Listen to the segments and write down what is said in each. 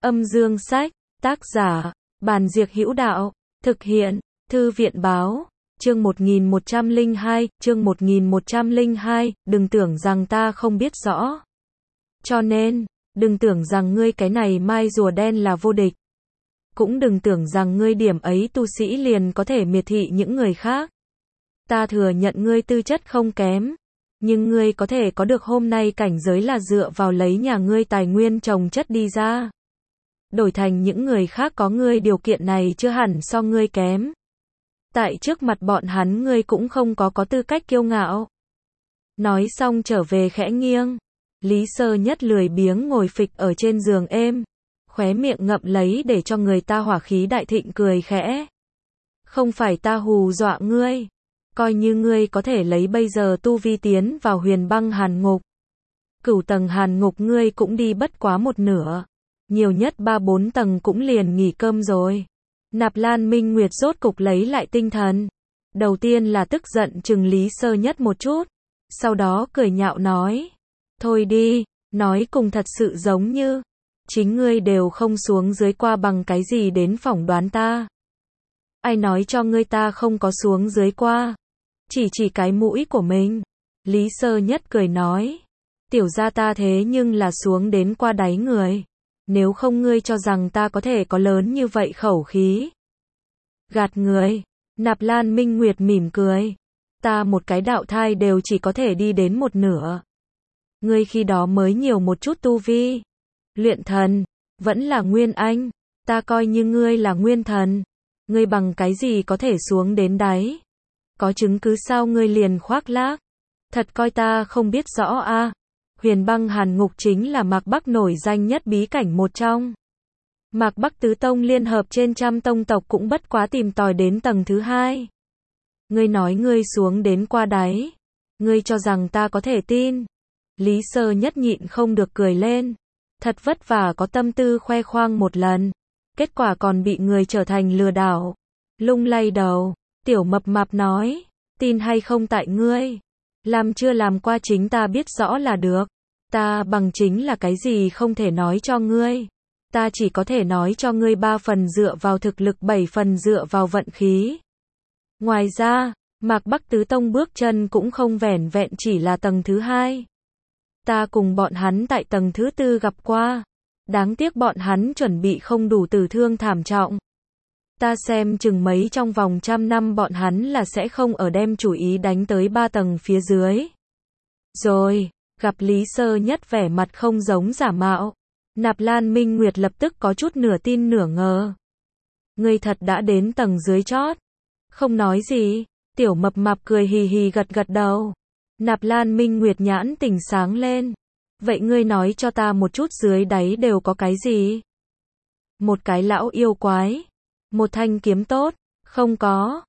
Âm dương sách, tác giả, Bàn Diệc Hữu Đạo, thực hiện, Thư viện báo, chương 1102, đừng tưởng rằng ta không biết rõ. Cho nên, đừng tưởng rằng ngươi cái này mai rùa đen là vô địch. Cũng đừng tưởng rằng ngươi điểm ấy tu sĩ liền có thể miệt thị những người khác. Ta thừa nhận ngươi tư chất không kém, nhưng ngươi có thể có được hôm nay cảnh giới là dựa vào lấy nhà ngươi tài nguyên trồng chất đi ra. Đổi thành những người khác có ngươi điều kiện này chưa hẳn so ngươi kém. Tại trước mặt bọn hắn ngươi cũng không có tư cách kiêu ngạo. Nói xong trở về khẽ nghiêng. Lý Sơ Nhất lười biếng ngồi phịch ở trên giường êm, khóe miệng ngậm lấy để cho người ta hỏa khí đại thịnh cười khẽ. Không phải ta hù dọa ngươi. Coi như ngươi có thể lấy bây giờ tu vi tiến vào huyền băng hàn ngục. Cửu tầng hàn ngục ngươi cũng đi bất quá một nửa. Nhiều nhất 3-4 tầng cũng liền nghỉ cơm rồi. Nạp Lan Minh Nguyệt rốt cục lấy lại tinh thần. Đầu tiên là tức giận chừng Lý Sơ Nhất một chút. Sau đó cười nhạo nói. Thôi đi, nói cùng thật sự giống như. Chính ngươi đều không xuống dưới qua bằng cái gì đến phỏng đoán ta. Ai nói cho ngươi ta không có xuống dưới qua. Chỉ cái mũi của mình. Lý Sơ Nhất cười nói. Tiểu gia ta thế nhưng là xuống đến qua đáy người. Nếu không ngươi cho rằng ta có thể có lớn như vậy khẩu khí. Gạt người. Nạp Lan Minh Nguyệt mỉm cười. Ta một cái đạo thai đều chỉ có thể đi đến một nửa. Ngươi khi đó mới nhiều một chút tu vi. Luyện thần. Vẫn là nguyên anh. Ta coi như ngươi là nguyên thần. Ngươi bằng cái gì có thể xuống đến đáy. Có chứng cứ sao ngươi liền khoác lác. Thật coi ta không biết rõ a. Huyền băng hàn ngục chính là Mạc Bắc nổi danh nhất bí cảnh một trong. Mạc Bắc tứ tông liên hợp trên trăm tông tộc cũng bất quá tìm tòi đến tầng thứ 2. Ngươi nói ngươi xuống đến qua đáy. Ngươi cho rằng ta có thể tin. Lý Sơ Nhất nhịn không được cười lên. Thật vất vả có tâm tư khoe khoang một lần. Kết quả còn bị người trở thành lừa đảo. Lung lay đầu. Tiểu mập mạp nói. Tin hay không tại ngươi. Làm chưa làm qua chính ta biết rõ là được. Ta bằng chính là cái gì không thể nói cho ngươi. Ta chỉ có thể nói cho ngươi 3 phần dựa vào thực lực 7 phần dựa vào vận khí. Ngoài ra, Mạc Bắc tứ tông bước chân cũng không vẻn vẹn chỉ là tầng thứ 2. Ta cùng bọn hắn tại tầng thứ 4 gặp qua. Đáng tiếc bọn hắn chuẩn bị không đủ tử thương thảm trọng. Ta xem chừng mấy trong vòng 100 năm bọn hắn là sẽ không ở đem chủ ý đánh tới 3 tầng phía dưới. Rồi, gặp Lý Sơ Nhất vẻ mặt không giống giả mạo. Nạp Lan Minh Nguyệt lập tức có chút nửa tin nửa ngờ. Ngươi thật đã đến tầng dưới chót. Không nói gì, tiểu mập mạp cười hì hì gật gật đầu. Nạp Lan Minh Nguyệt nhãn tỉnh sáng lên. Vậy ngươi nói cho ta một chút dưới đáy đều có cái gì? Một cái lão yêu quái. Một thanh kiếm tốt. Không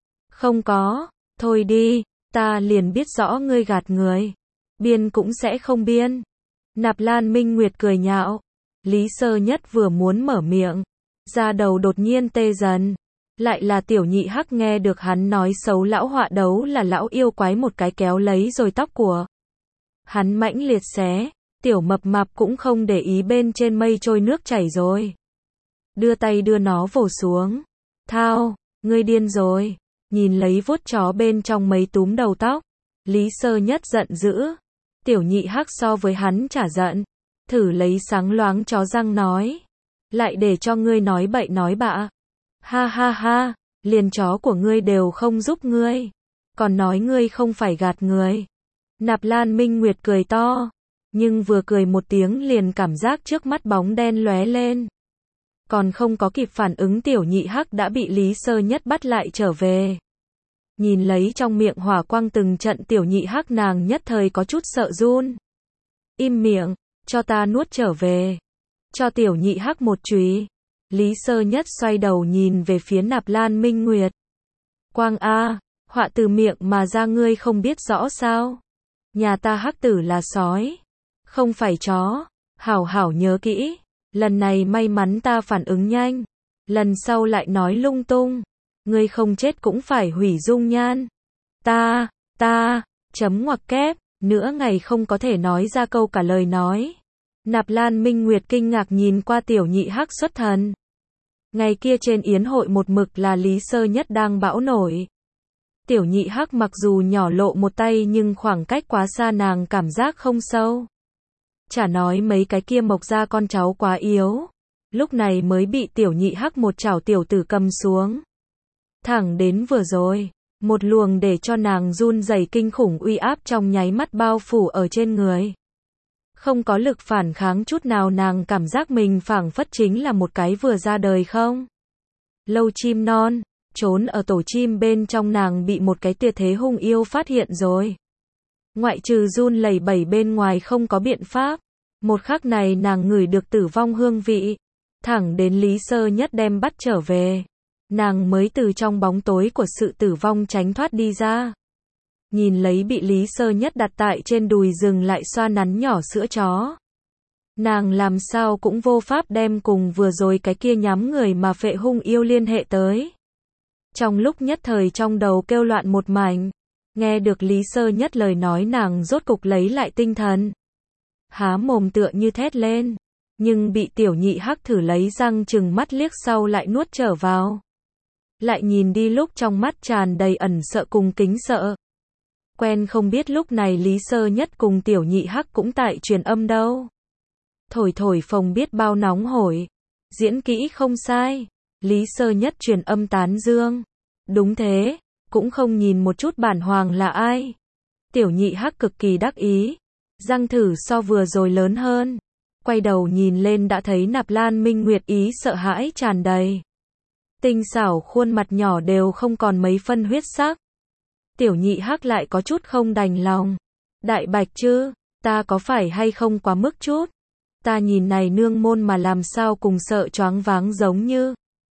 có. Thôi đi, ta liền biết rõ ngươi gạt người. Biên cũng sẽ không biên. Nạp Lan Minh Nguyệt cười nhạo. Lý Sơ Nhất vừa muốn mở miệng. Da đầu đột nhiên tê dần. Lại là tiểu nhị hắc nghe được hắn nói xấu lão họa đấu là lão yêu quái một cái kéo lấy rồi tóc của. Hắn mãnh liệt xé. Tiểu mập mạp cũng không để ý bên trên mây trôi nước chảy rồi. Đưa tay đưa nó vồ xuống. Thao, ngươi điên rồi. Nhìn lấy vuốt chó bên trong mấy túm đầu tóc. Lý Sơ Nhất giận dữ. Tiểu nhị hắc so với hắn trả giận. Thử lấy sáng loáng chó răng nói. Lại để cho ngươi nói bậy nói bạ. Ha ha ha, liền chó của ngươi đều không giúp ngươi. Còn nói ngươi không phải gạt người. Nạp Lan Minh Nguyệt cười to. Nhưng vừa cười một tiếng liền cảm giác trước mắt bóng đen lóe lên. Còn không có kịp phản ứng tiểu nhị hắc đã bị Lý Sơ Nhất bắt lại trở về. Nhìn lấy trong miệng hỏa quang từng trận tiểu nhị hắc nàng nhất thời có chút sợ run. Im miệng, cho ta nuốt trở về. Cho tiểu nhị hắc một chùy. Lý Sơ Nhất xoay đầu nhìn về phía Nạp Lan Minh Nguyệt. Quang a, họa từ miệng mà ra ngươi không biết rõ sao? Nhà ta hắc tử là sói. Không phải chó. Hảo hảo nhớ kỹ. Lần này may mắn ta phản ứng nhanh. Lần sau lại nói lung tung. Ngươi không chết cũng phải hủy dung nhan. Ta, chấm ngoặc kép, nửa ngày không có thể nói ra câu cả lời nói. Nạp Lan Minh Nguyệt kinh ngạc nhìn qua Tiểu Nhị Hắc xuất thần. Ngày kia trên yến hội một mực là Lý Sơ Nhất đang bão nổi. Tiểu Nhị Hắc mặc dù nhỏ lộ một tay nhưng khoảng cách quá xa nàng cảm giác không sâu. Chả nói mấy cái kia Mộc gia con cháu quá yếu. Lúc này mới bị Tiểu Nhị Hắc một chảo tiểu tử cầm xuống. Thẳng đến vừa rồi, một luồng để cho nàng run rẩy kinh khủng uy áp trong nháy mắt bao phủ ở trên người. Không có lực phản kháng chút nào, nàng cảm giác mình phảng phất chính là một cái vừa ra đời không lâu chim non, trốn ở tổ chim bên trong nàng bị một cái tuyệt thế hung yêu phát hiện rồi. Ngoại trừ run lẩy bẩy bên ngoài không có biện pháp. Một khắc này nàng ngửi được tử vong hương vị. Thẳng đến Lý Sơ Nhất đem bắt trở về. Nàng mới từ trong bóng tối của sự tử vong tránh thoát đi ra. Nhìn lấy bị Lý Sơ Nhất đặt tại trên đùi dừng lại xoa nắn nhỏ sữa chó. Nàng làm sao cũng vô pháp đem cùng vừa rồi cái kia nhắm người mà phệ hung yêu liên hệ tới. Trong lúc nhất thời trong đầu kêu loạn một mảnh. Nghe được Lý Sơ Nhất lời nói nàng rốt cục lấy lại tinh thần. Há mồm tựa như thét lên. Nhưng bị Tiểu Nhị Hắc thử lấy răng trừng mắt liếc sau lại nuốt trở vào. Lại nhìn đi lúc trong mắt tràn đầy ẩn sợ cùng kính sợ. Quen không biết lúc này Lý Sơ Nhất cùng Tiểu Nhị Hắc cũng tại truyền âm đâu. Thổi thổi phồng biết bao nóng hổi. Diễn kỹ không sai. Lý Sơ Nhất truyền âm tán dương. Đúng thế, cũng không nhìn một chút bản hoàng là ai. Tiểu Nhị Hắc cực kỳ đắc ý. Răng thử so vừa rồi lớn hơn. Quay đầu nhìn lên đã thấy Nạp Lan Minh Nguyệt ý sợ hãi tràn đầy. Tinh xảo khuôn mặt nhỏ đều không còn mấy phân huyết sắc. Tiểu Nhị Hắc lại có chút không đành lòng. Đại bạch chứ, ta có phải hay không quá mức chút? Ta nhìn này nương môn mà làm sao cùng sợ choáng váng giống như.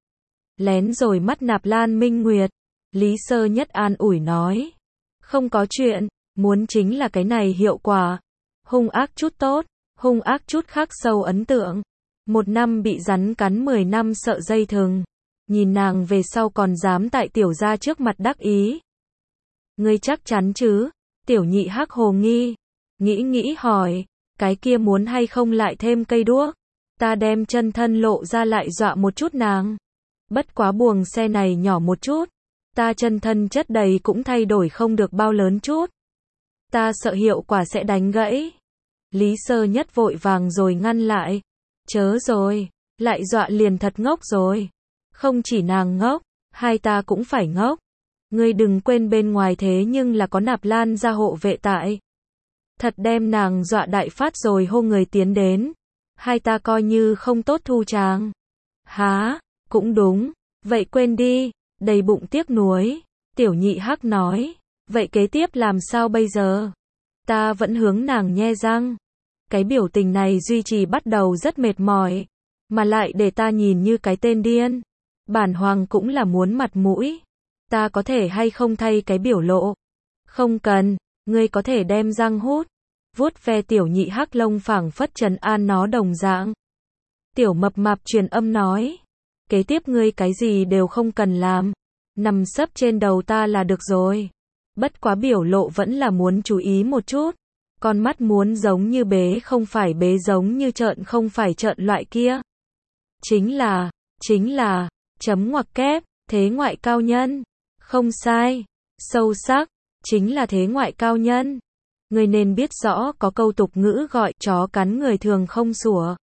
Lén rồi mắt Nạp Lan Minh Nguyệt. Lý Sơ Nhất an ủi nói. Không có chuyện, muốn chính là cái này hiệu quả. Hung ác chút tốt, hung ác chút khắc sâu ấn tượng. 1 năm bị rắn cắn 10 năm sợ dây thừng. Nhìn nàng về sau còn dám tại tiểu gia trước mặt đắc ý. Ngươi chắc chắn chứ? Tiểu Nhị Hắc hồ nghi. Nghĩ hỏi. Cái kia muốn hay không lại thêm cây đuốc? Ta đem chân thân lộ ra lại dọa một chút nàng. Bất quá buồng xe này nhỏ một chút. Ta chân thân chất đầy cũng thay đổi không được bao lớn chút. Ta sợ hiệu quả sẽ đánh gãy. Lý Sơ Nhất vội vàng rồi ngăn lại. Chớ rồi, lại dọa liền thật ngốc rồi. Không chỉ nàng ngốc, hai ta cũng phải ngốc. Ngươi đừng quên bên ngoài thế nhưng là có Nạp Lan gia hộ vệ tại. Thật đem nàng dọa đại phát rồi hô người tiến đến. Hai ta coi như không tốt thu tràng. Há, cũng đúng, vậy quên đi, đầy bụng tiếc nuối. Tiểu Nhị Hắc nói, vậy kế tiếp làm sao bây giờ? Ta vẫn hướng nàng nhe răng. Cái biểu tình này duy trì bắt đầu rất mệt mỏi. Mà lại để ta nhìn như cái tên điên. Bản hoàng cũng là muốn mặt mũi. Ta có thể hay không thay cái biểu lộ? Không cần, ngươi có thể đem răng hút. Vuốt ve Tiểu Nhị Hắc lông phảng phất trấn an nó đồng dạng. Tiểu Mập Mạp truyền âm nói. Kế tiếp ngươi cái gì đều không cần làm. Nằm sấp trên đầu ta là được rồi. Bất quá biểu lộ vẫn là muốn chú ý một chút. Con mắt muốn giống như bế không phải bế, giống như trợn không phải trợn loại kia. Chính là, chấm ngoặc kép, thế ngoại cao nhân. Không sai, sâu sắc, chính là thế ngoại cao nhân. Ngươi nên biết rõ có câu tục ngữ gọi chó cắn người thường không sủa.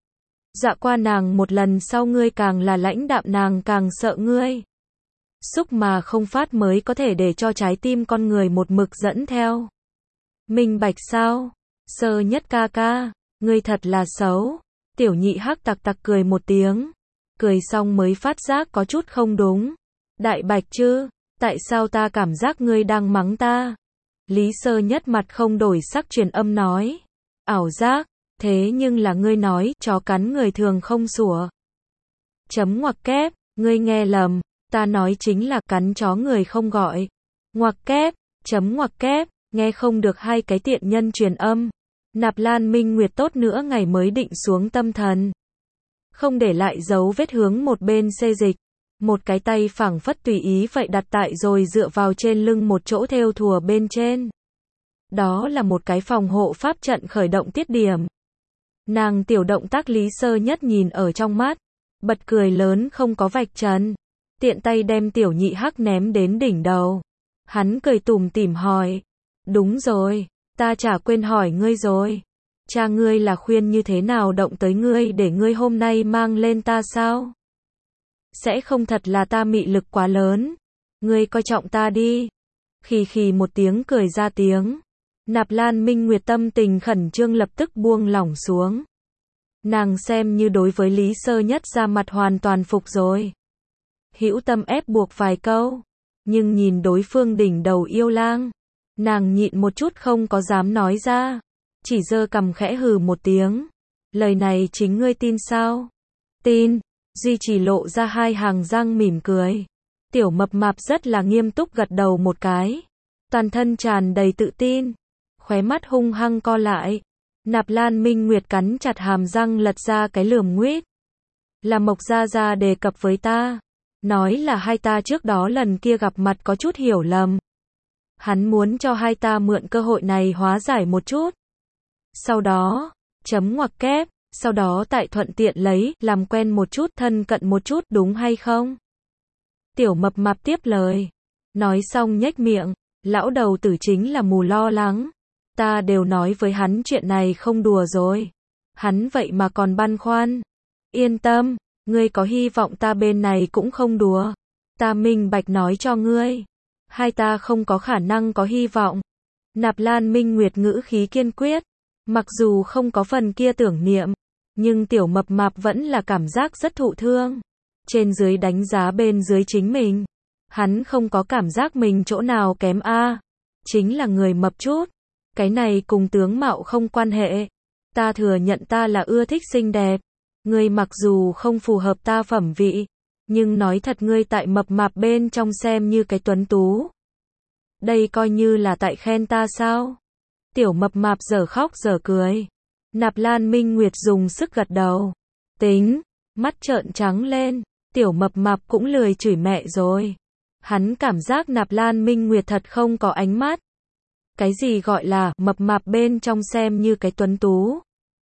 Dạ qua nàng một lần sau ngươi càng là lãnh đạm nàng càng sợ ngươi. Xúc mà không phát mới có thể để cho trái tim con người một mực dẫn theo. Minh bạch sao? Sơ Nhất ca ca, ngươi thật là xấu. Tiểu Nhị Hắc tặc tặc cười một tiếng. Cười xong mới phát giác có chút không đúng. Đại bạch chứ, tại sao ta cảm giác ngươi đang mắng ta? Lý Sơ Nhất mặt không đổi sắc truyền âm nói. Ảo giác, thế nhưng là ngươi nói chó cắn người thường không sủa. Chấm ngoặc kép, ngươi nghe lầm, ta nói chính là cắn chó người không gọi. Ngoặc kép, chấm ngoặc kép, nghe không được hai cái tiện nhân truyền âm. Nạp Lan Minh Nguyệt tốt nữa ngày mới định xuống tâm thần. Không để lại dấu vết hướng một bên xê dịch. Một cái tay phảng phất tùy ý vậy đặt tại rồi dựa vào trên lưng một chỗ thêu thùa bên trên. Đó là một cái phòng hộ pháp trận khởi động tiết điểm. Nàng tiểu động tác Lý Sơ Nhất nhìn ở trong mắt, bật cười lớn không có vạch trần, tiện tay đem tiểu nhị hắc ném đến đỉnh đầu. Hắn cười tủm tỉm hỏi, đúng rồi, ta chả quên hỏi ngươi rồi. Cha ngươi là khuyên như thế nào động tới ngươi để ngươi hôm nay mang lên ta sao? Sẽ không thật là ta mị lực quá lớn. Ngươi coi trọng ta đi. Khì khì một tiếng cười ra tiếng. Nạp Lan Minh Nguyệt tâm tình khẩn trương lập tức buông lỏng xuống. Nàng xem như đối với Lý Sơ Nhất ra mặt hoàn toàn phục rồi. Hữu tâm ép buộc vài câu. Nhưng nhìn đối phương đỉnh đầu yêu lang. Nàng nhịn một chút không có dám nói ra. Chỉ giơ cằm khẽ hừ một tiếng. Lời này chính ngươi tin sao? Tin. Duy Chỉ lộ ra hai hàng răng mỉm cười. Tiểu mập mạp rất là nghiêm túc gật đầu một cái. Toàn thân tràn đầy tự tin. Khóe mắt hung hăng co lại. Nạp Lan Minh Nguyệt cắn chặt hàm răng lật ra cái lườm nguýt. Là Mộc Gia Gia đề cập với ta. Nói là hai ta trước đó lần kia gặp mặt có chút hiểu lầm. Hắn muốn cho hai ta mượn cơ hội này hóa giải một chút. Sau đó, chấm ngoặc kép, sau đó tại thuận tiện lấy, làm quen một chút, thân cận một chút, đúng hay không? Tiểu mập mạp tiếp lời. Nói xong nhếch miệng, lão đầu tử chính là mù lo lắng. Ta đều nói với hắn chuyện này không đùa rồi. Hắn vậy mà còn băn khoăn. Yên tâm, ngươi có hy vọng ta bên này cũng không đùa. Ta minh bạch nói cho ngươi. Hai ta không có khả năng có hy vọng. Nạp Lan Minh Nguyệt ngữ khí kiên quyết. Mặc dù không có phần kia tưởng niệm, nhưng tiểu mập mạp vẫn là cảm giác rất thụ thương. Trên dưới đánh giá bên dưới chính mình. Hắn không có cảm giác mình chỗ nào kém a, chính là người mập chút. Cái này cùng tướng mạo không quan hệ. Ta thừa nhận ta là ưa thích xinh đẹp. Ngươi mặc dù không phù hợp ta phẩm vị, nhưng nói thật ngươi tại mập mạp bên trong xem như cái tuấn tú. Đây coi như là tại khen ta sao? Tiểu mập mạp dở khóc dở cười. Nạp Lan Minh Nguyệt dùng sức gật đầu. Tính, mắt trợn trắng lên, tiểu mập mạp cũng lười chửi mẹ rồi. Hắn cảm giác Nạp Lan Minh Nguyệt thật không có ánh mắt. Cái gì gọi là mập mạp bên trong xem như cái tuấn tú?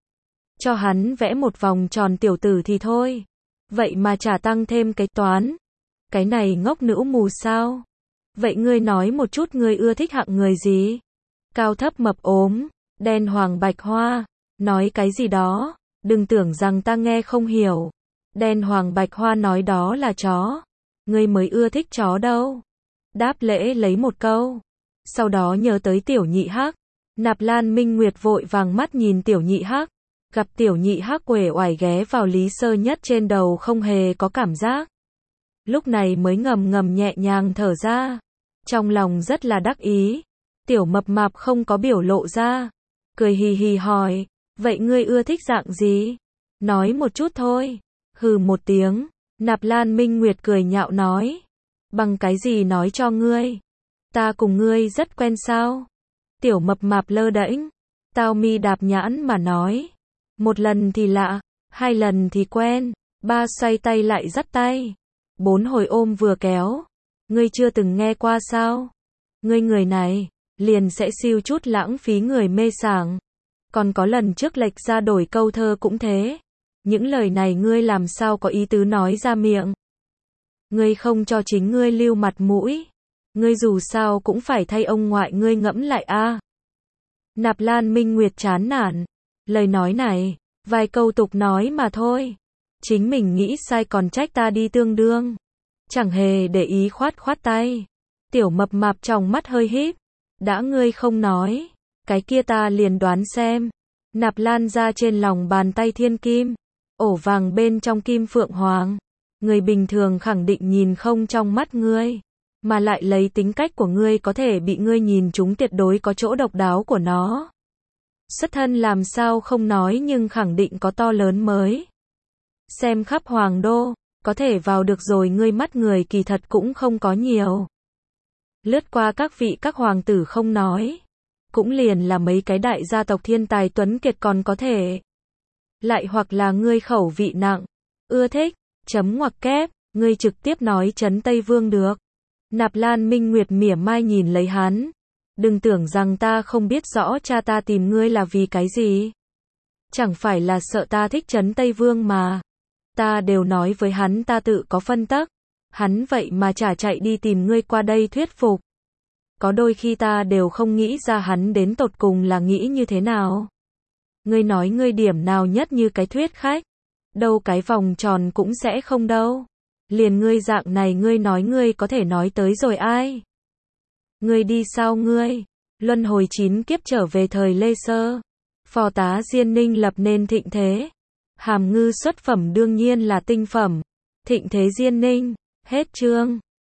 Cho hắn vẽ một vòng tròn tiểu tử thì thôi. Vậy mà chả tăng thêm cái toán. Cái này ngốc nữ mù sao? Vậy ngươi nói một chút ngươi ưa thích hạng người gì? Cao thấp mập ốm, đen hoàng bạch hoa, nói cái gì đó, đừng tưởng rằng ta nghe không hiểu. Đen hoàng bạch hoa nói đó là chó. Ngươi mới ưa thích chó đâu. Đáp lễ lấy một câu. Sau đó nhớ tới tiểu nhị hắc. Nạp Lan Minh Nguyệt vội vàng mắt nhìn tiểu nhị hắc. Gặp tiểu nhị hắc uể oải ghé vào Lý Sơ Nhất trên đầu không hề có cảm giác. Lúc này mới ngầm ngầm nhẹ nhàng thở ra. Trong lòng rất là đắc ý. Tiểu mập mạp không có biểu lộ ra. Cười hì hì hỏi. Vậy ngươi ưa thích dạng gì? Nói một chút thôi. Hừ một tiếng. Nạp Lan Minh Nguyệt cười nhạo nói. Bằng cái gì nói cho ngươi? Ta cùng ngươi rất quen sao? Tiểu mập mạp lơ đễnh. Tao mi đạp nhãn mà nói. Một lần thì lạ, hai lần thì quen, ba xoay tay lại dắt tay, bốn hồi ôm vừa kéo. Ngươi chưa từng nghe qua sao? Ngươi người này, liền sẽ siêu chút lãng phí người mê sảng. Còn có lần trước lệch ra đổi câu thơ cũng thế. Những lời này ngươi làm sao có ý tứ nói ra miệng? Ngươi không cho chính ngươi lưu mặt mũi. Ngươi dù sao cũng phải thay ông ngoại ngươi ngẫm lại a. Nạp Lan Minh Nguyệt chán nản. Lời nói này, vài câu tục nói mà thôi. Chính mình nghĩ sai còn trách ta đi tương đương. Chẳng hề để ý khoát khoát tay. Tiểu mập mạp trong mắt hơi híp. Đã ngươi không nói, cái kia ta liền đoán xem. Nạp Lan ra trên lòng bàn tay thiên kim. Ổ vàng bên trong kim phượng hoàng. Người bình thường khẳng định nhìn không trong mắt ngươi. Mà lại lấy tính cách của ngươi có thể bị ngươi nhìn trúng tuyệt đối có chỗ độc đáo của nó. Xuất thân làm sao không nói nhưng khẳng định có to lớn mới. Xem khắp hoàng đô, có thể vào được rồi ngươi mắt người kỳ thật cũng không có nhiều. Lướt qua các vị các hoàng tử không nói. Cũng liền là mấy cái đại gia tộc thiên tài tuấn kiệt còn có thể. Lại hoặc là ngươi khẩu vị nặng, ưa thích, chấm ngoặc kép, ngươi trực tiếp nói trấn Tây Vương được. Nạp Lan Minh Nguyệt mỉa mai nhìn lấy hắn. Đừng tưởng rằng ta không biết rõ cha ta tìm ngươi là vì cái gì. Chẳng phải là sợ ta thích Trấn Tây Vương mà. Ta đều nói với hắn ta tự có phân tắc. Hắn vậy mà chả chạy đi tìm ngươi qua đây thuyết phục. Có đôi khi ta đều không nghĩ ra hắn đến tột cùng là nghĩ như thế nào. Ngươi nói ngươi điểm nào nhất như cái thuyết khách. Đâu cái vòng tròn cũng sẽ không đâu. Liền ngươi dạng này ngươi nói ngươi có thể nói tới rồi ai? Ngươi đi sao ngươi? Luân hồi 9 kiếp trở về thời Lê Sơ. Phò tá Diên Ninh lập nên thịnh thế. Hàm Ngư xuất phẩm đương nhiên là tinh phẩm. Thịnh thế Diên Ninh. Hết chương.